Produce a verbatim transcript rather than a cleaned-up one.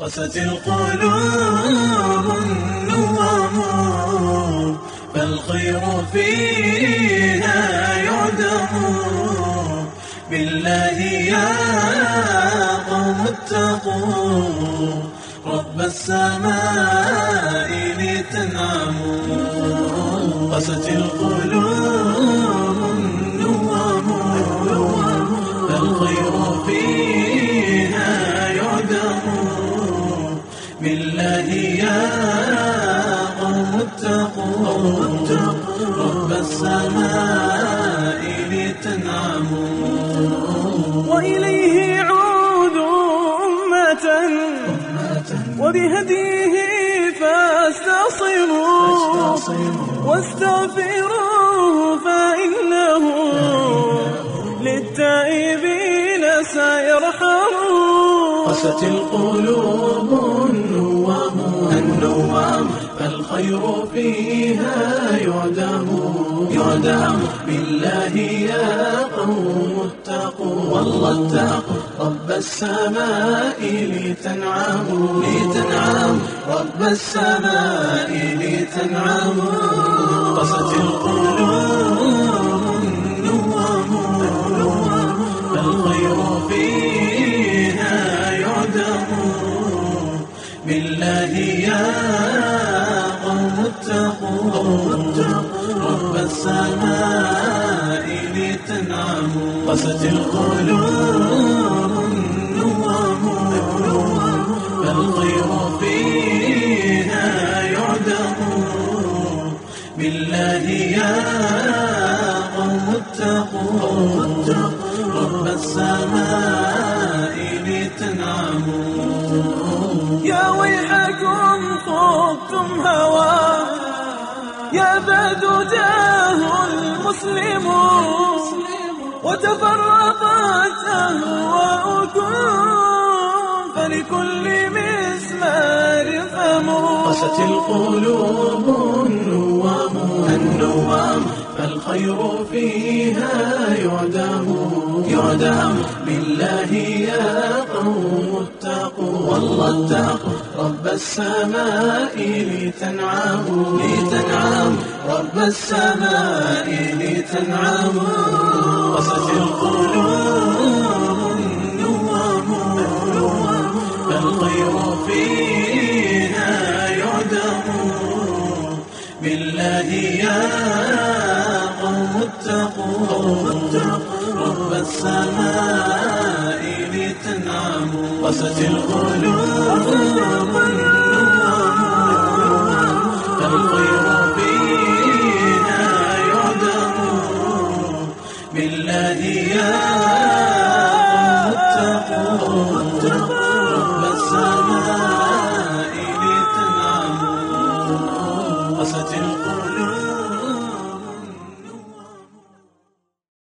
قست القلوب النوام فالخير فيها يعدم بالله يا قوم اتقوا رب السماء لتنعموا. قست القلوب النوام فالخير فيها يعدم بالله يا قوم اتقوا رب السماء لتنعموا. وإليه عودوا أمة وبهديه فاستعصموا واستغفروه فإنه للتائبين سيرحم. قست القلوب النوام النوام فالخير فيها يعدم يعدم بالله يا قوم اتقوا والله اتقوا رب السماء لتنعموا لتنعم رب السماء لتنعموا. قست القلوب النوام فالخير فيها يعدم بالله يا قوم اتقوا رب السماء لتنعموا. قست القلوب النوام فالخير فيها يعدم بالله يا قوم اتقوا رب السماء لتنعموا. يا ويحكم خضتم هوى يا بدوداه المسلمون وتفرقت أهواؤكم فلكل مسمار فموا. قست القلوب النوام النوام فالخير فيها يعدم يعدم بالله يا قوم اتقوا والله اتقوا رب السماء لتنعموا لتنعم رب السماء لتنعموا. قست القلوب النوام فالخير فيها يعدم بالله يا قوم اتقوا رب السماء لتنعموا. قست القلوب النوام فالخير فيها يعدم بالله يا قوم اتقوا رب السماء لتنعموا. قست القلوب